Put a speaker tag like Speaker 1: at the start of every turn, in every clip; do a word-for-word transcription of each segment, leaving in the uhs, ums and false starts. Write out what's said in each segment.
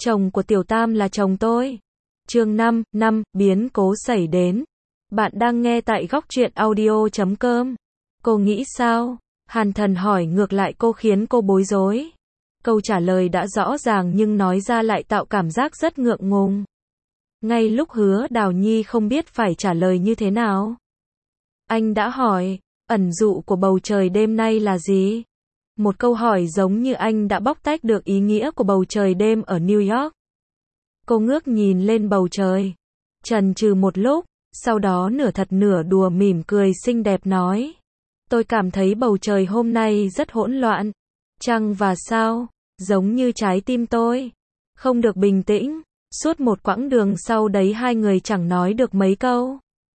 Speaker 1: Chồng của Tiểu Tam là chồng tôi. Chương năm, năm, biến cố xảy đến. Bạn đang nghe tại góc truyện audio chấm com. Cô nghĩ sao? Hàn Thần hỏi ngược lại cô khiến cô bối rối. Câu trả lời đã rõ ràng nhưng nói ra lại tạo cảm giác rất ngượng ngùng. Ngay lúc Hứa Đào Nhi không biết phải trả lời như thế nào. Anh đã hỏi, ẩn dụ của bầu trời đêm nay là gì? Một câu hỏi giống như anh đã bóc tách được ý nghĩa của bầu trời đêm ở New York. Cô ngước nhìn lên bầu trời, chần chừ một lúc, sau đó nửa thật nửa đùa mỉm cười xinh đẹp nói. Tôi cảm thấy bầu trời hôm nay rất hỗn loạn. Trăng và sao, giống như trái tim tôi, không được bình tĩnh. Suốt một quãng đường sau đấy hai người chẳng nói được mấy câu.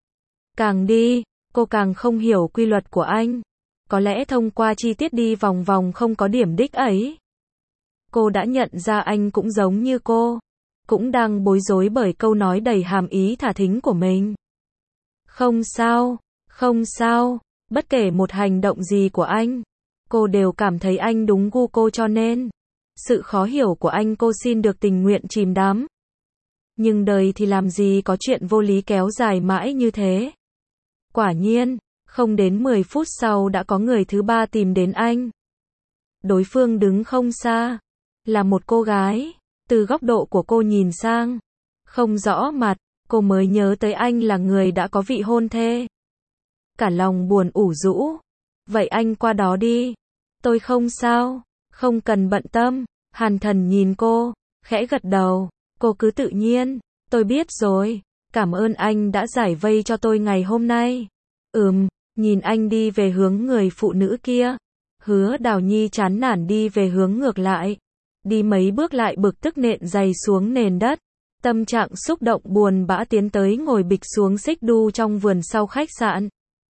Speaker 1: Càng đi, cô càng không hiểu quy luật của anh. Có lẽ thông qua chi tiết đi vòng vòng không có điểm đích ấy, cô đã nhận ra anh cũng giống như cô, cũng đang bối rối bởi câu nói đầy hàm ý thả thính của mình. Không sao, không sao, bất kể một hành động gì của anh, cô đều cảm thấy anh đúng gu cô cho nên sự khó hiểu của anh cô xin được tình nguyện chìm đắm. Nhưng đời thì làm gì có chuyện vô lý kéo dài mãi như thế. Quả nhiên, không đến mười phút sau đã có người thứ ba tìm đến anh. Đối phương đứng không xa, là một cô gái. Từ góc độ của cô nhìn sang, không rõ mặt, cô mới nhớ tới anh là người đã có vị hôn thê. Cả lòng buồn ủ rũ. Vậy anh qua đó đi. Tôi không sao, không cần bận tâm. Hàn Thần nhìn cô, khẽ gật đầu. Cô cứ tự nhiên. Tôi biết rồi, cảm ơn anh đã giải vây cho tôi ngày hôm nay. Ừm, nhìn anh đi về hướng người phụ nữ kia. Hứa Đào Nhi chán nản đi về hướng ngược lại. Đi mấy bước lại bực tức nện giày xuống nền đất. Tâm trạng xúc động buồn bã tiến tới ngồi bịch xuống xích đu trong vườn sau khách sạn.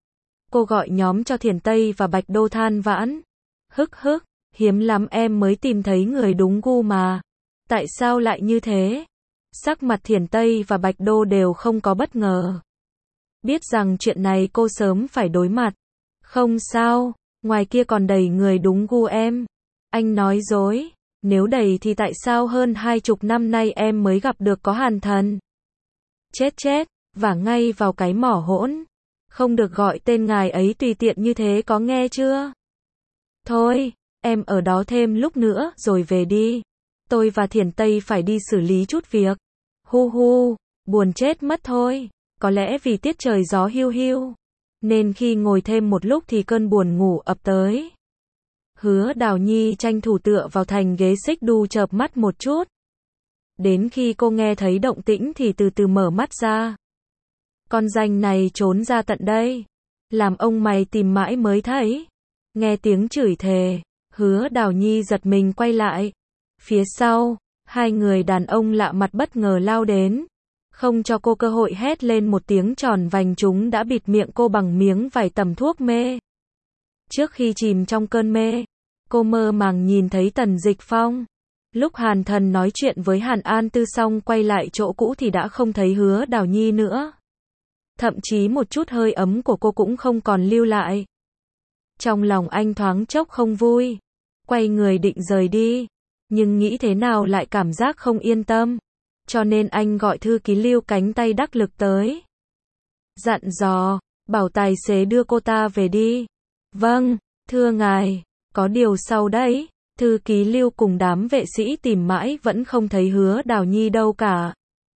Speaker 1: Cô gọi nhóm cho Thiền Tây và Bạch Đô than vãn. Hức hức, hiếm lắm em mới tìm thấy người đúng gu mà. Tại sao lại như thế? Sắc mặt Thiền Tây và Bạch Đô đều không có bất ngờ. Biết rằng chuyện này cô sớm phải đối mặt. Không sao, ngoài kia còn đầy người đúng gu em. Anh nói dối, nếu đầy thì tại sao hơn hai chục năm nay em mới gặp được có Hàn Thần? Chết chết, và ngay vào cái mỏ hỗn. Không được gọi tên ngài ấy tùy tiện như thế có nghe chưa? Thôi, em ở đó thêm lúc nữa rồi về đi. Tôi và Thiền Tây phải đi xử lý chút việc. Hu hu, buồn chết mất thôi. Có lẽ vì tiết trời gió hiu hiu, nên khi ngồi thêm một lúc thì cơn buồn ngủ ập tới. Hứa Đào Nhi tranh thủ tựa vào thành ghế xích đu chợp mắt một chút. Đến khi cô nghe thấy động tĩnh thì từ từ mở mắt ra. Con danh này trốn ra tận đây. Làm ông mày tìm mãi mới thấy. Nghe tiếng chửi thề, Hứa Đào Nhi giật mình quay lại. Phía sau, hai người đàn ông lạ mặt bất ngờ lao đến. Không cho cô cơ hội hét lên một tiếng tròn vành, chúng đã bịt miệng cô bằng miếng vải tẩm thuốc mê. Trước khi chìm trong cơn mê, cô mơ màng nhìn thấy Tần Dịch Phong. Lúc Hàn Thần nói chuyện với Hàn An Tư xong quay lại chỗ cũ thì đã không thấy Hứa Đào Nhi nữa. Thậm chí một chút hơi ấm của cô cũng không còn lưu lại. Trong lòng anh thoáng chốc không vui. Quay người định rời đi. Nhưng nghĩ thế nào lại cảm giác không yên tâm. Cho nên anh gọi thư ký Lưu cánh tay đắc lực tới. Dặn dò, bảo tài xế đưa cô ta về đi. Vâng, thưa ngài, có điều sau đấy. Thư ký Lưu cùng đám vệ sĩ tìm mãi vẫn không thấy Hứa Đào Nhi đâu cả.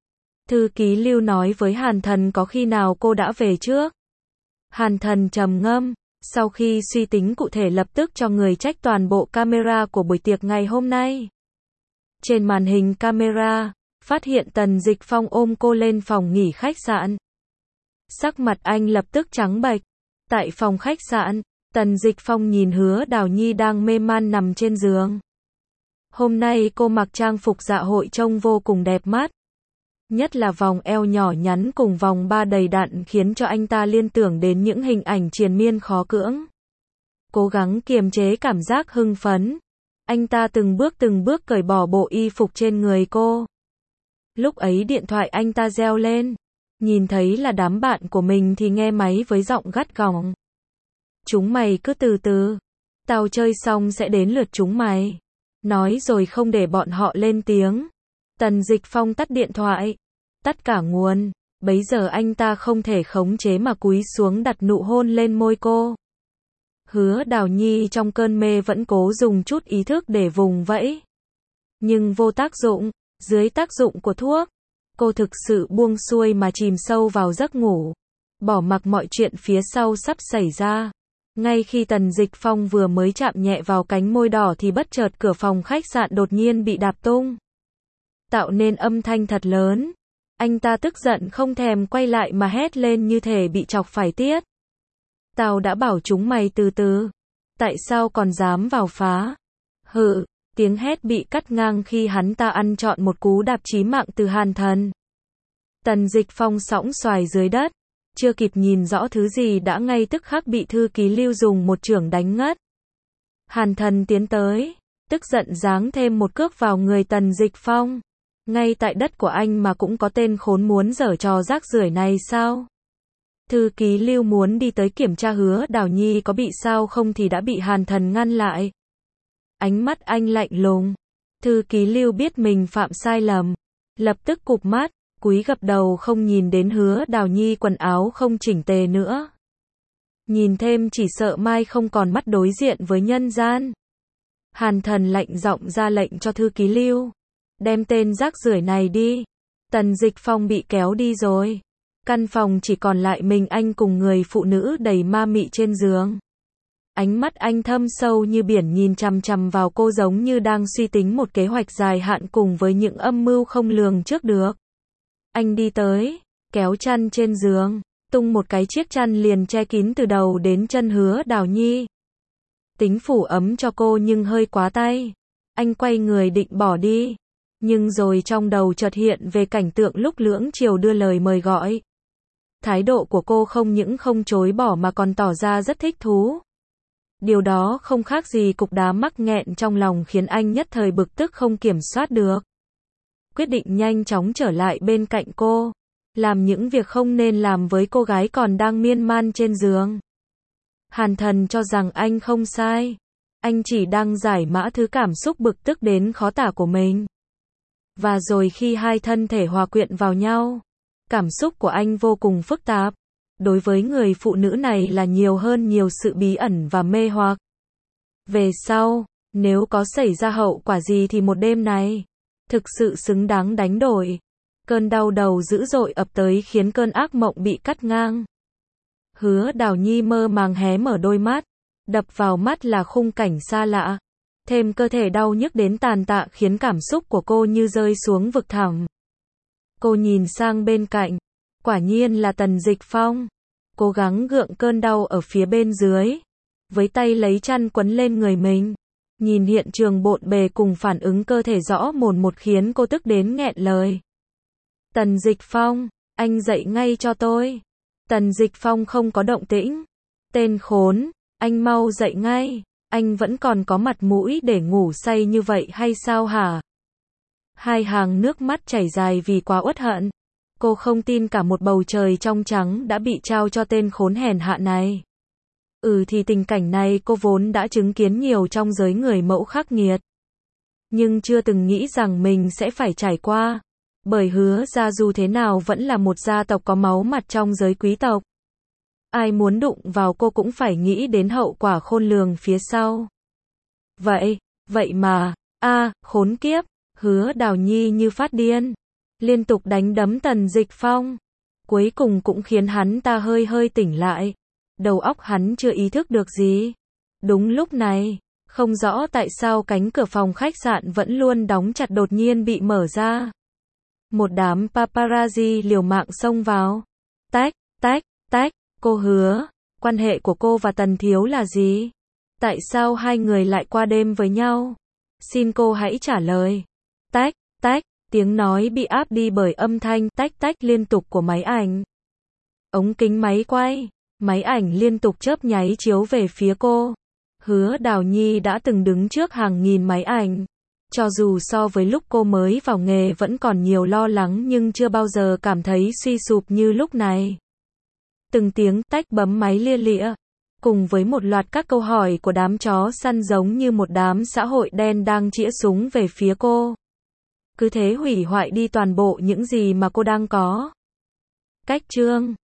Speaker 1: Thư ký Lưu nói với Hàn Thần có khi nào cô đã về trước. Hàn Thần trầm ngâm, sau khi suy tính cụ thể lập tức cho người check toàn bộ camera của buổi tiệc ngày hôm nay. Trên màn hình camera, phát hiện Tần Dịch Phong ôm cô lên phòng nghỉ khách sạn. Sắc mặt anh lập tức trắng bệch. Tại phòng khách sạn, Tần Dịch Phong nhìn Hứa Đào Nhi đang mê man nằm trên giường. Hôm nay cô mặc trang phục dạ hội trông vô cùng đẹp mắt. Nhất là vòng eo nhỏ nhắn cùng vòng ba đầy đặn khiến cho anh ta liên tưởng đến những hình ảnh triền miên khó cưỡng. Cố gắng kiềm chế cảm giác hưng phấn. Anh ta từng bước từng bước cởi bỏ bộ y phục trên người cô. Lúc ấy điện thoại anh ta reo lên. Nhìn thấy là đám bạn của mình thì nghe máy với giọng gắt gỏng. Chúng mày cứ từ từ. Tao chơi xong sẽ đến lượt chúng mày. Nói rồi không để bọn họ lên tiếng. Tần Dịch Phong tắt điện thoại, tắt cả nguồn, bấy giờ anh ta không thể khống chế mà cúi xuống đặt nụ hôn lên môi cô. Hứa Đào Nhi trong cơn mê vẫn cố dùng chút ý thức để vùng vẫy. Nhưng vô tác dụng, dưới tác dụng của thuốc, cô thực sự buông xuôi mà chìm sâu vào giấc ngủ, bỏ mặc mọi chuyện phía sau sắp xảy ra. Ngay khi Tần Dịch Phong vừa mới chạm nhẹ vào cánh môi đỏ thì bất chợt cửa phòng khách sạn đột nhiên bị đạp tung, tạo nên âm thanh thật lớn. Anh ta tức giận không thèm quay lại mà hét lên như thể bị chọc phải tiết. Tao đã bảo chúng mày từ từ, tại sao còn dám vào phá? Hự, tiếng hét bị cắt ngang khi hắn ta ăn trọn một cú đạp chí mạng từ Hàn Thần. Tần Dịch Phong sõng xoài dưới đất, chưa kịp nhìn rõ thứ gì đã ngay tức khắc bị thư ký Lưu dùng một chưởng đánh ngất. Hàn Thần tiến tới, tức giận giáng thêm một cước vào người Tần Dịch Phong. Ngay tại đất của anh mà cũng có tên khốn muốn giở trò rác rưởi này sao? Thư ký Lưu muốn đi tới kiểm tra Hứa Đào Nhi có bị sao không thì đã bị Hàn Thần ngăn lại. Ánh mắt anh lạnh lùng. Thư ký Lưu biết mình phạm sai lầm, lập tức cụp mắt, cúi gập đầu không nhìn đến Hứa Đào Nhi quần áo không chỉnh tề nữa. Nhìn thêm chỉ sợ mai không còn mắt đối diện với nhân gian. Hàn Thần lạnh giọng ra lệnh cho thư ký Lưu. Đem tên rác rưởi này đi. Tần Dịch Phong bị kéo đi rồi. Căn phòng chỉ còn lại mình anh cùng người phụ nữ đầy ma mị trên giường. Ánh mắt anh thâm sâu như biển nhìn chằm chằm vào cô giống như đang suy tính một kế hoạch dài hạn cùng với những âm mưu không lường trước được. Anh đi tới, kéo chăn trên giường, tung một cái chiếc chăn liền che kín từ đầu đến chân Hứa Đào Nhi. Tính phủ ấm cho cô nhưng hơi quá tay. Anh quay người định bỏ đi. Nhưng rồi trong đầu chợt hiện về cảnh tượng lúc Lưỡng Triều đưa lời mời gọi. Thái độ của cô không những không chối bỏ mà còn tỏ ra rất thích thú. Điều đó không khác gì cục đá mắc nghẹn trong lòng khiến anh nhất thời bực tức không kiểm soát được. Quyết định nhanh chóng trở lại bên cạnh cô, làm những việc không nên làm với cô gái còn đang miên man trên giường. Hàn Thần cho rằng anh không sai. Anh chỉ đang giải mã thứ cảm xúc bực tức đến khó tả của mình. Và rồi khi hai thân thể hòa quyện vào nhau, cảm xúc của anh vô cùng phức tạp. Đối với người phụ nữ này là nhiều hơn nhiều sự bí ẩn và mê hoặc. Về sau, nếu có xảy ra hậu quả gì thì một đêm này thực sự xứng đáng đánh đổi. Cơn đau đầu dữ dội ập tới khiến cơn ác mộng bị cắt ngang. Hứa Đào Nhi mơ màng hé mở đôi mắt, đập vào mắt là khung cảnh xa lạ. Thêm cơ thể đau nhức đến tàn tạ khiến cảm xúc của cô như rơi xuống vực thẳm. Cô nhìn sang bên cạnh, quả nhiên là Tần Dịch Phong. Cố gắng gượng cơn đau ở phía bên dưới, với tay lấy chăn quấn lên người mình. Nhìn hiện trường bộn bề cùng phản ứng cơ thể rõ mồn một khiến cô tức đến nghẹn lời. Tần Dịch Phong, anh dậy ngay cho tôi. Tần Dịch Phong không có động tĩnh. Tên khốn, anh mau dậy ngay. Anh vẫn còn có mặt mũi để ngủ say như vậy hay sao hả? Hai hàng nước mắt chảy dài vì quá uất hận. Cô không tin cả một bầu trời trong trắng đã bị trao cho tên khốn hèn hạ này. Ừ thì tình cảnh này cô vốn đã chứng kiến nhiều trong giới người mẫu khắc nghiệt. Nhưng chưa từng nghĩ rằng mình sẽ phải trải qua. Bởi Hứa gia dù thế nào vẫn là một gia tộc có máu mặt trong giới quý tộc. Ai muốn đụng vào cô cũng phải nghĩ đến hậu quả khôn lường phía sau. Vậy, vậy mà, a khốn kiếp, Hứa Đào Nhi như phát điên. Liên tục đánh đấm Tần Dịch Phong. Cuối cùng cũng khiến hắn ta hơi hơi tỉnh lại. Đầu óc hắn chưa ý thức được gì. Đúng lúc này, không rõ tại sao cánh cửa phòng khách sạn vẫn luôn đóng chặt đột nhiên bị mở ra. Một đám paparazzi liều mạng xông vào. Tách, tách, tách, cô Hứa, quan hệ của cô và Tần Thiếu là gì? Tại sao hai người lại qua đêm với nhau? Xin cô hãy trả lời. Tách, tách. Tiếng nói bị áp đi bởi âm thanh tách tách liên tục của máy ảnh. Ống kính máy quay, máy ảnh liên tục chớp nháy chiếu về phía cô. Hứa Đào Nhi đã từng đứng trước hàng nghìn máy ảnh. Cho dù so với lúc cô mới vào nghề vẫn còn nhiều lo lắng nhưng chưa bao giờ cảm thấy suy sụp như lúc này. Từng tiếng tách bấm máy lia lịa, cùng với một loạt các câu hỏi của đám chó săn giống như một đám xã hội đen đang chĩa súng về phía cô. cứ thế hủy hoại đi toàn bộ những gì mà cô đang có. Cách chương